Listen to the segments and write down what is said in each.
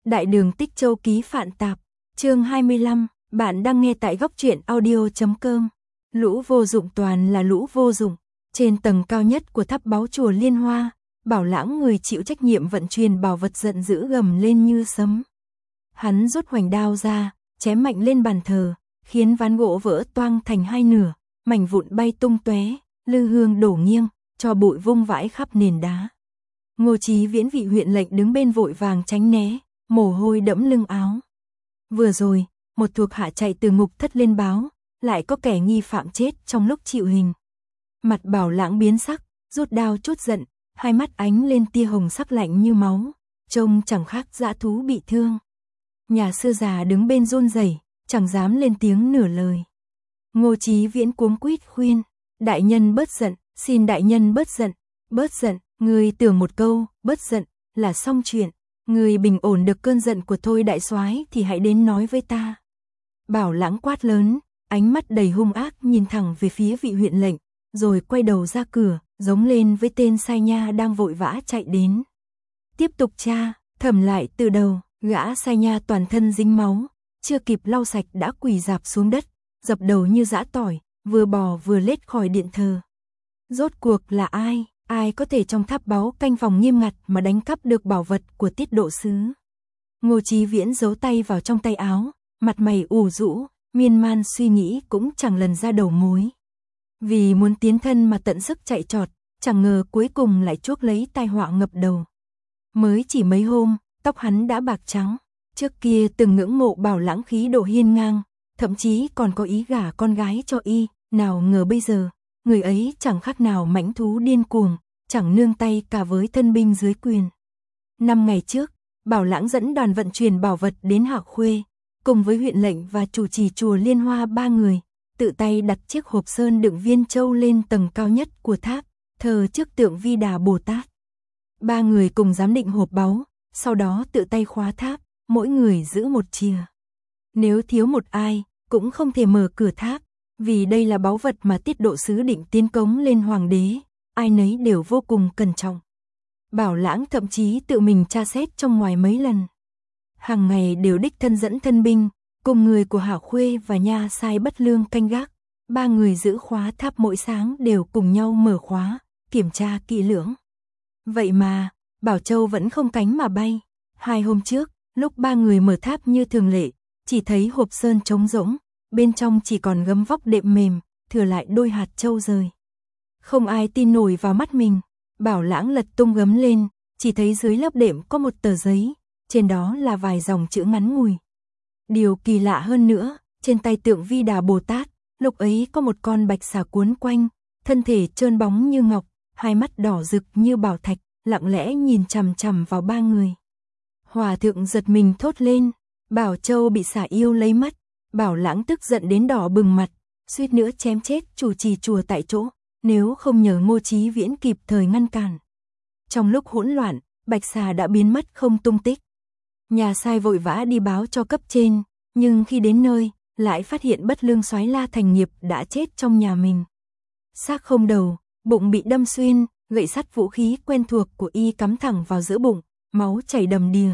Đại đường Tích Châu ký Phạn Tạp, chương 25, bạn đang nghe tại góc truyện audio.com. Lũ vô dụng toàn là lũ vô dụng. Trên tầng cao nhất của tháp báu chùa Liên Hoa, Bảo Lãng người chịu trách nhiệm vận chuyển bảo vật giận dữ gầm lên như sấm. Hắn rút hoành đao ra, chém mạnh lên bàn thờ, khiến ván gỗ vỡ toang thành hai nửa, mảnh vụn bay tung tóe, lư hương đổ nghiêng, cho bụi vung vãi khắp nền đá. Ngô Chí Viễn vị huyện lệnh đứng bên vội vàng tránh né, mồ hôi đẫm lưng áo. Vừa rồi, một thuộc hạ chạy từ ngục thất lên báo, lại có kẻ nghi phạm chết trong lúc chịu hình. Mặt Bảo Lãng biến sắc, rút đao trút giận, hai mắt ánh lên tia hồng sắc lạnh như máu, trông chẳng khác dã thú bị thương. Nhà sư già đứng bên run rẩy, chẳng dám lên tiếng nửa lời. Ngô Chí Viễn cuống quýt khuyên, đại nhân bớt giận, xin đại nhân bớt giận, người tưởng một câu, bớt giận, là xong chuyện. Người bình ổn được cơn giận của Thôi đại soái thì hãy đến nói với ta. Bảo Lãng quát lớn, ánh mắt đầy hung ác nhìn thẳng về phía vị huyện lệnh, rồi quay đầu ra cửa, giống lên với tên sai nha đang vội vã chạy đến. Tiếp tục tra, thẩm lại từ đầu, gã sai nha toàn thân dính máu, chưa kịp lau sạch đã quỳ rạp xuống đất, dập đầu như giã tỏi, vừa bò vừa lết khỏi điện thờ. Rốt cuộc là ai? Ai có thể trong tháp báu canh phòng nghiêm ngặt mà đánh cắp được bảo vật của Tiết Độ Sứ? Ngô Chí Viễn giấu tay vào trong tay áo, mặt mày ủ rũ, miên man suy nghĩ cũng chẳng lần ra đầu mối. Vì muốn tiến thân mà tận sức chạy trọt, chẳng ngờ cuối cùng lại chuốc lấy tai họa ngập đầu. Mới chỉ mấy hôm, tóc hắn đã bạc trắng, trước kia từng ngưỡng mộ Bảo Lãng khí độ hiên ngang, thậm chí còn có ý gả con gái cho y, nào ngờ bây giờ, người ấy chẳng khác nào mãnh thú điên cuồng, chẳng nương tay cả với thân binh dưới quyền. 5 ngày trước, Bảo Lãng dẫn đoàn vận chuyển bảo vật đến Hạ Khuê, cùng với huyện lệnh và chủ trì chùa Liên Hoa 3 người, tự tay đặt chiếc hộp sơn đựng viên châu lên tầng cao nhất của tháp, thờ trước tượng Vi Đà Bồ Tát. 3 người cùng giám định hộp báu, sau đó tự tay khóa tháp, mỗi người giữ một chìa. Nếu thiếu một ai, cũng không thể mở cửa tháp, vì đây là báu vật mà Tiết Độ Sứ định tiến cống lên hoàng đế, ai nấy đều vô cùng cẩn trọng. Bảo Lãng thậm chí tự mình tra xét trong ngoài mấy lần. Hàng ngày đều đích thân dẫn thân binh, cùng người của Hạ Khuê và nha sai Bất Lương canh gác. 3 người giữ khóa tháp mỗi sáng đều cùng nhau mở khóa, kiểm tra kỹ lưỡng. Vậy mà, Bảo Châu vẫn không cánh mà bay. 2 hôm trước, lúc 3 người mở tháp như thường lệ, chỉ thấy hộp sơn trống rỗng, bên trong chỉ còn gấm vóc đệm mềm, thừa lại đôi hạt châu rời. Không ai tin nổi vào mắt mình. Bảo Lãng lật tung gấm lên, chỉ thấy dưới lớp đệm có một tờ giấy, trên đó là vài dòng chữ ngắn ngủi. Điều kỳ lạ hơn nữa, trên tay tượng Vi Đà Bồ Tát, lúc ấy có một con bạch xà cuốn quanh, thân thể trơn bóng như ngọc, hai mắt đỏ rực như bảo thạch, lặng lẽ nhìn chằm chằm vào 3 người. Hòa thượng giật mình thốt lên, Bảo Châu bị xà yêu lấy mất. Bảo Lãng tức giận đến đỏ bừng mặt, suýt nữa chém chết chủ trì chùa tại chỗ, nếu không nhờ Ngô Chí Viễn kịp thời ngăn cản. Trong lúc hỗn loạn, bạch xà đã biến mất không tung tích. Nhà sai vội vã đi báo cho cấp trên, nhưng khi đến nơi, lại phát hiện Bất Lương soái La Thành Nghiệp đã chết trong nhà mình. Xác không đầu, bụng bị đâm xuyên, gậy sắt vũ khí quen thuộc của y cắm thẳng vào giữa bụng, máu chảy đầm đìa.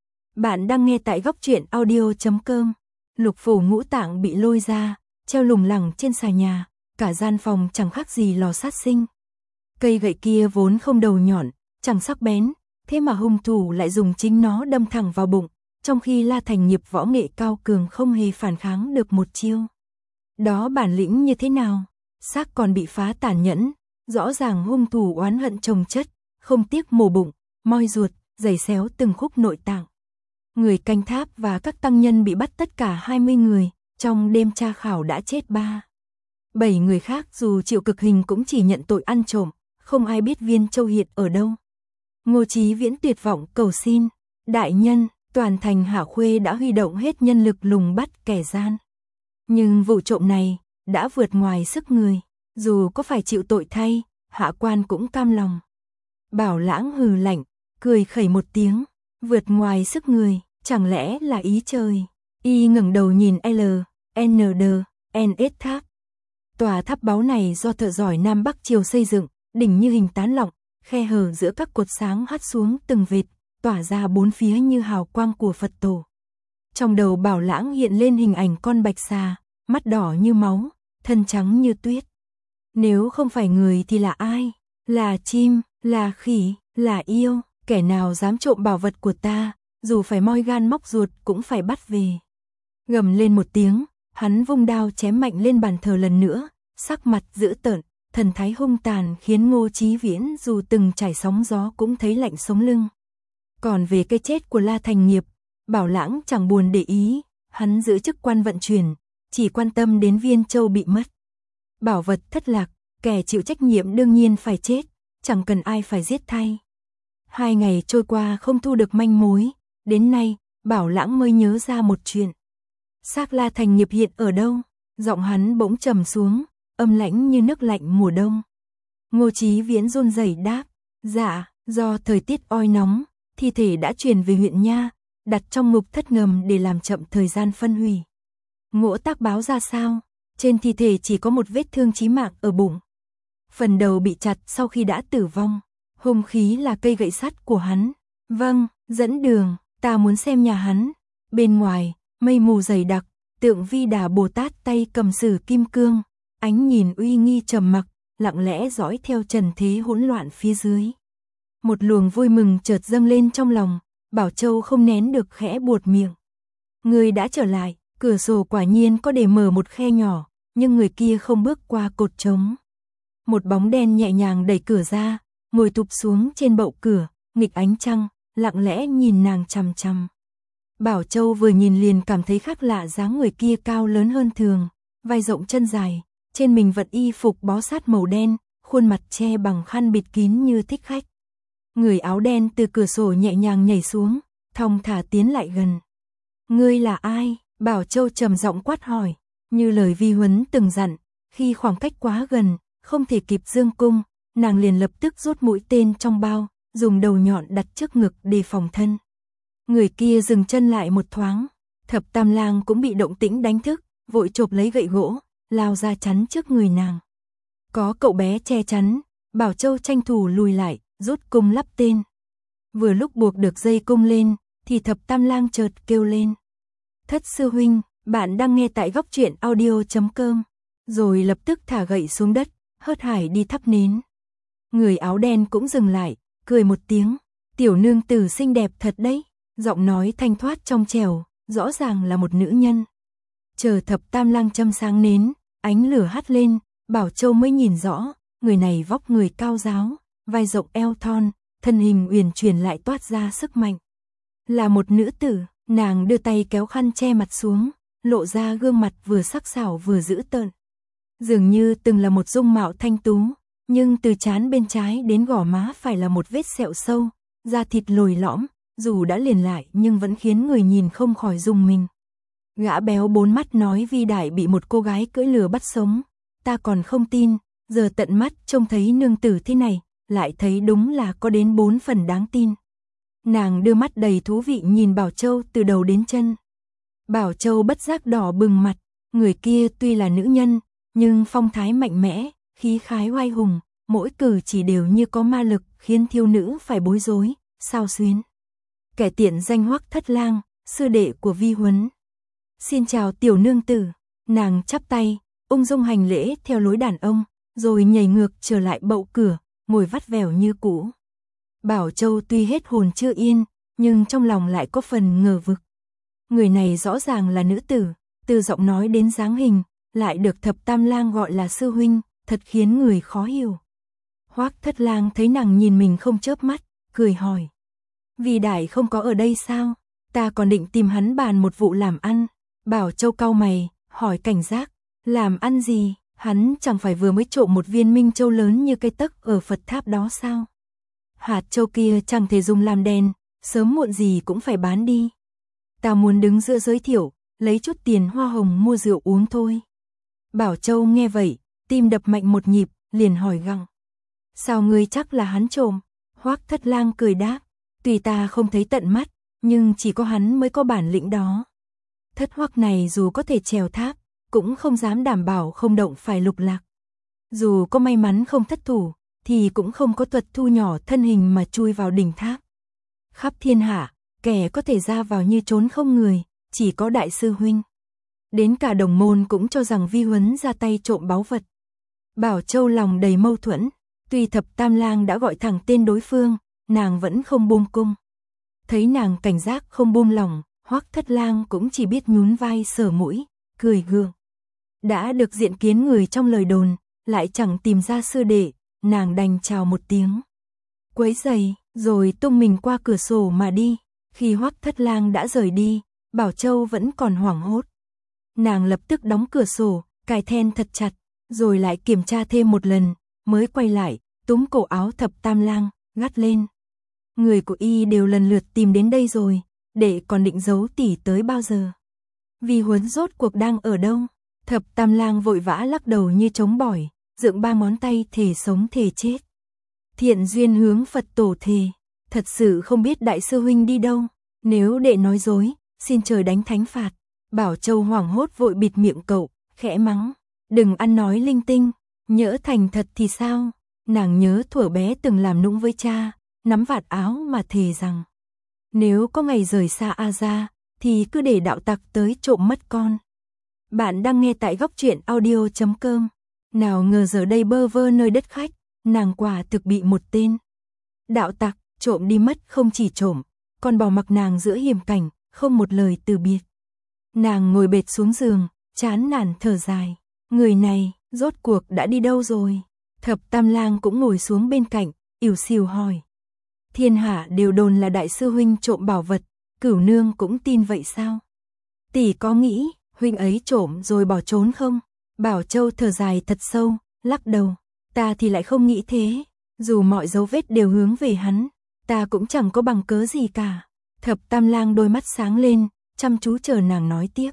Bạn đang nghe tại góc truyện audio.com. Lục phủ ngũ tạng bị lôi ra, treo lủng lẳng trên xà nhà, cả gian phòng chẳng khác gì lò sát sinh. Cây gậy kia vốn không đầu nhọn, chẳng sắc bén, thế mà hung thủ lại dùng chính nó đâm thẳng vào bụng, trong khi La Thành Nghiệp võ nghệ cao cường không hề phản kháng được một chiêu. Đó bản lĩnh như thế nào? Xác còn bị phá tàn nhẫn, rõ ràng hung thủ oán hận chồng chất, không tiếc mổ bụng, moi ruột, giày xéo từng khúc nội tạng. Người canh tháp và các tăng nhân bị bắt tất cả 20 người, trong đêm tra khảo đã chết 7 người khác dù chịu cực hình cũng chỉ nhận tội ăn trộm, không ai biết viên châu hiện ở đâu. Ngô Chí Viễn tuyệt vọng cầu xin, đại nhân, toàn thành Hạ Khuê đã huy động hết nhân lực lùng bắt kẻ gian. Nhưng vụ trộm này đã vượt ngoài sức người, dù có phải chịu tội thay, hạ quan cũng cam lòng. Bảo Lãng hừ lạnh, cười khẩy một tiếng, vượt ngoài sức người, chẳng lẽ là ý trời. Y ngẩng đầu nhìn LND tháp. Tòa tháp báu này do thợ giỏi Nam Bắc Triều xây dựng, đỉnh như hình tán lọng, khe hở giữa các cột sáng hắt xuống từng vệt, tỏa ra bốn phía như hào quang của Phật tổ. Trong đầu Bảo Lãng hiện lên hình ảnh con bạch xà, mắt đỏ như máu, thân trắng như tuyết. Nếu không phải người thì là ai? Là chim, là khỉ, là yêu, kẻ nào dám trộm bảo vật của ta, dù phải moi gan móc ruột cũng phải bắt về. Gầm lên một tiếng, hắn vung đao chém mạnh lên bàn thờ lần nữa, sắc mặt dữ tợn, thần thái hung tàn khiến Ngô Chí Viễn dù từng trải sóng gió cũng thấy lạnh sống lưng. Còn về cái chết của La Thành Nghiệp, Bảo Lãng chẳng buồn để ý, hắn giữ chức quan vận chuyển, chỉ quan tâm đến Viên Châu bị mất. Bảo vật thất lạc, kẻ chịu trách nhiệm đương nhiên phải chết, chẳng cần ai phải giết thay. 2 ngày trôi qua không thu được manh mối, đến nay, Bảo Lãng mới nhớ ra một chuyện. Xác La Thành Nghiệp hiện ở đâu? Giọng hắn bỗng trầm xuống, âm lãnh như nước lạnh mùa đông. Ngô Chí Viễn run rẩy đáp, dạ, do thời tiết oi nóng, thi thể đã chuyển về huyện Nha, đặt trong ngục thất ngầm để làm chậm thời gian phân hủy. Ngỗ Tác báo ra sao? Trên thi thể chỉ có một vết thương chí mạng ở bụng. Phần đầu bị chặt sau khi đã tử vong. Hung khí là cây gậy sắt của hắn. Vâng, dẫn đường, ta muốn xem nhà hắn. Bên ngoài, mây mù dày đặc, tượng Vi Đà Bồ Tát tay cầm sử kim cương, ánh nhìn uy nghi trầm mặc, lặng lẽ dõi theo trần thế hỗn loạn phía dưới. Một luồng vui mừng chợt dâng lên trong lòng, Bảo Châu không nén được khẽ buột miệng. Người đã trở lại, cửa sổ quả nhiên có để mở một khe nhỏ, nhưng người kia không bước qua cột trống. Một bóng đen nhẹ nhàng đẩy cửa ra, ngồi thụp xuống trên bậu cửa, nghịch ánh trăng, lặng lẽ nhìn nàng chằm chằm. Bảo Châu vừa nhìn liền cảm thấy khác lạ, dáng người kia cao lớn hơn thường, vai rộng chân dài, trên mình vận y phục bó sát màu đen, khuôn mặt che bằng khăn bịt kín như thích khách. Người áo đen từ cửa sổ nhẹ nhàng nhảy xuống, thong thả tiến lại gần. Ngươi là ai? Bảo Châu trầm giọng quát hỏi, như lời Vi Huấn từng dặn, khi khoảng cách quá gần, không thể kịp dương cung, nàng liền lập tức rút mũi tên trong bao, dùng đầu nhọn đặt trước ngực để phòng thân. Người kia dừng chân lại một thoáng, Thập Tam Lang cũng bị động tĩnh đánh thức, vội chộp lấy gậy gỗ, lao ra chắn trước người nàng. Có cậu bé che chắn, Bảo Châu tranh thủ lùi lại, rút cung lắp tên. Vừa lúc buộc được dây cung lên, thì Thập Tam Lang chợt kêu lên. Thất sư huynh, bạn đang nghe tại góc truyện audio.com, rồi lập tức thả gậy xuống đất, hớt hải đi thắp nến. Người áo đen cũng dừng lại, cười một tiếng, tiểu nương tử xinh đẹp thật đấy, giọng nói thanh thoát trong trẻo, rõ ràng là một nữ nhân. Chờ Thập Tam Lang châm sáng nến, ánh lửa hắt lên, Bảo Châu mới nhìn rõ, người này vóc người cao ráo, vai rộng eo thon, thân hình uyển chuyển lại toát ra sức mạnh. Là một nữ tử, nàng đưa tay kéo khăn che mặt xuống, lộ ra gương mặt vừa sắc sảo vừa dữ tợn. Dường như từng là một dung mạo thanh tú, nhưng từ trán bên trái đến gò má phải là một vết sẹo sâu, da thịt lồi lõm, dù đã liền lại nhưng vẫn khiến người nhìn không khỏi rùng mình. Gã béo bốn mắt nói Vi Đại bị một cô gái cưỡi lừa bắt sống, ta còn không tin, giờ tận mắt trông thấy nương tử thế này, lại thấy đúng là có đến 4 phần đáng tin. Nàng đưa mắt đầy thú vị nhìn Bảo Châu từ đầu đến chân. Bảo Châu bất giác đỏ bừng mặt, người kia tuy là nữ nhân, nhưng phong thái mạnh mẽ, khí khái oai hùng, mỗi cử chỉ đều như có ma lực, khiến thiếu nữ phải bối rối, xao xuyến. Kẻ tiện danh Hoắc Thất Lang, sư đệ của Vi Huấn. Xin chào tiểu nương tử, nàng chắp tay, ung dung hành lễ theo lối đàn ông, rồi nhảy ngược trở lại bậu cửa, ngồi vắt vẻo như cũ. Bảo Châu tuy hết hồn chưa yên, nhưng trong lòng lại có phần ngờ vực. Người này rõ ràng là nữ tử, từ giọng nói đến dáng hình, lại được Thập Tam Lang gọi là sư huynh, thật khiến người khó hiểu. Hoắc Thất Lang thấy nàng nhìn mình không chớp mắt, cười hỏi. Vi Đại không có ở đây sao? Ta còn định tìm hắn bàn một vụ làm ăn. Bảo Châu cau mày, hỏi cảnh giác. Làm ăn gì? Hắn chẳng phải vừa mới trộm một viên minh châu lớn như cây tấc ở Phật tháp đó sao? Hạt châu kia chẳng thể dùng làm đèn, sớm muộn gì cũng phải bán đi. Ta muốn đứng giữa giới thiệu, lấy chút tiền hoa hồng mua rượu uống thôi. Bảo Châu nghe vậy, tim đập mạnh một nhịp, liền hỏi gặng. Sao ngươi chắc là hắn trộm? Hoắc Thất Lang cười đáp. Tuy ta không thấy tận mắt, nhưng chỉ có hắn mới có bản lĩnh đó. Thất Hoắc này dù có thể trèo tháp, cũng không dám đảm bảo không động phải lục lạc. Dù có may mắn không thất thủ, thì cũng không có thuật thu nhỏ thân hình mà chui vào đỉnh tháp. khắp thiên hạ, kẻ có thể ra vào như trốn không người, chỉ có đại sư huynh. Đến cả đồng môn cũng cho rằng Vi Huấn ra tay trộm báu vật. Bảo Châu lòng đầy mâu thuẫn, tuy Thập Tam Lang đã gọi thẳng tên đối phương, nàng vẫn không buông cung. Thấy nàng cảnh giác không buông lòng, Hoắc Thất Lang cũng chỉ biết nhún vai sờ mũi, cười gượng. Đã được diện kiến người trong lời đồn, lại chẳng tìm ra sư đệ, nàng đành chào một tiếng. Quấy giày, rồi tung mình qua cửa sổ mà đi. Khi Hoắc Thất Lang đã rời đi, Bảo Châu vẫn còn hoảng hốt. Nàng lập tức đóng cửa sổ, cài then thật chặt, rồi lại kiểm tra thêm một lần, mới quay lại, túm cổ áo Thập Tam Lang, gắt lên. Người của y đều lần lượt tìm đến đây rồi, đệ còn định giấu tỷ tới bao giờ? Vi Huấn rốt cuộc đang ở đâu? Thập Tam Lang vội vã lắc đầu như trống bỏi, dựng ba ngón tay thề sống thề chết. Thiện duyên hướng Phật tổ thề, thật sự không biết đại sư huynh đi đâu, nếu đệ nói dối, xin trời đánh thánh phạt. Bảo Châu hoảng hốt vội bịt miệng cậu, khẽ mắng, đừng ăn nói linh tinh, nhỡ thành thật thì sao? Nàng nhớ thuở bé từng làm nũng với cha, nắm vạt áo mà thề rằng, nếu có ngày rời xa A Gia, thì cứ để đạo tặc tới trộm mất con. Bạn đang nghe tại góc truyện audio.com. Nào ngờ giờ đây bơ vơ nơi đất khách, nàng quả thực bị một tên đạo tặc trộm đi mất, không chỉ trộm, còn bỏ mặc nàng giữa hiểm cảnh, không một lời từ biệt. Nàng ngồi bệt xuống giường, chán nản thở dài, người này rốt cuộc đã đi đâu rồi? Thập Tam Lang cũng ngồi xuống bên cạnh, ỉu xìu hỏi. Thiên hạ đều đồn là đại sư huynh trộm bảo vật, Cửu nương cũng tin vậy sao? Tỷ có nghĩ huynh ấy trộm rồi bỏ trốn không? Bảo Châu thở dài thật sâu, lắc đầu, ta thì lại không nghĩ thế, dù mọi dấu vết đều hướng về hắn, ta cũng chẳng có bằng cớ gì cả. Thập Tam Lang đôi mắt sáng lên, chăm chú chờ nàng nói tiếp.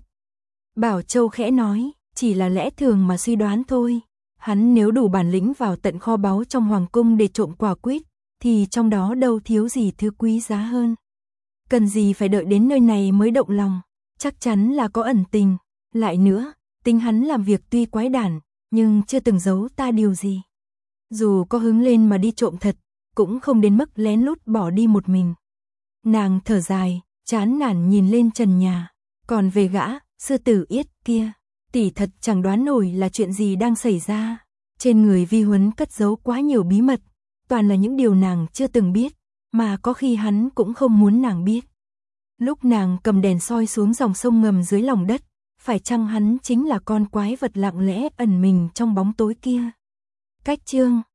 Bảo Châu khẽ nói, chỉ là lẽ thường mà suy đoán thôi, hắn nếu đủ bản lĩnh vào tận kho báu trong hoàng cung để trộm quả quýt, thì trong đó đâu thiếu gì thứ quý giá hơn. Cần gì phải đợi đến nơi này mới động lòng, chắc chắn là có ẩn tình. Lại nữa, tính hắn làm việc tuy quái đản, nhưng chưa từng giấu ta điều gì. Dù có hứng lên mà đi trộm thật, cũng không đến mức lén lút bỏ đi một mình. Nàng thở dài, chán nản nhìn lên trần nhà. Còn về gã, sư tử Yết kia, tỷ thật chẳng đoán nổi là chuyện gì đang xảy ra. Trên người Vi Huấn cất giấu quá nhiều bí mật, toàn là những điều nàng chưa từng biết, mà có khi hắn cũng không muốn nàng biết. Lúc nàng cầm đèn soi xuống dòng sông ngầm dưới lòng đất, phải chăng hắn chính là con quái vật lặng lẽ ẩn mình trong bóng tối kia? Cách chương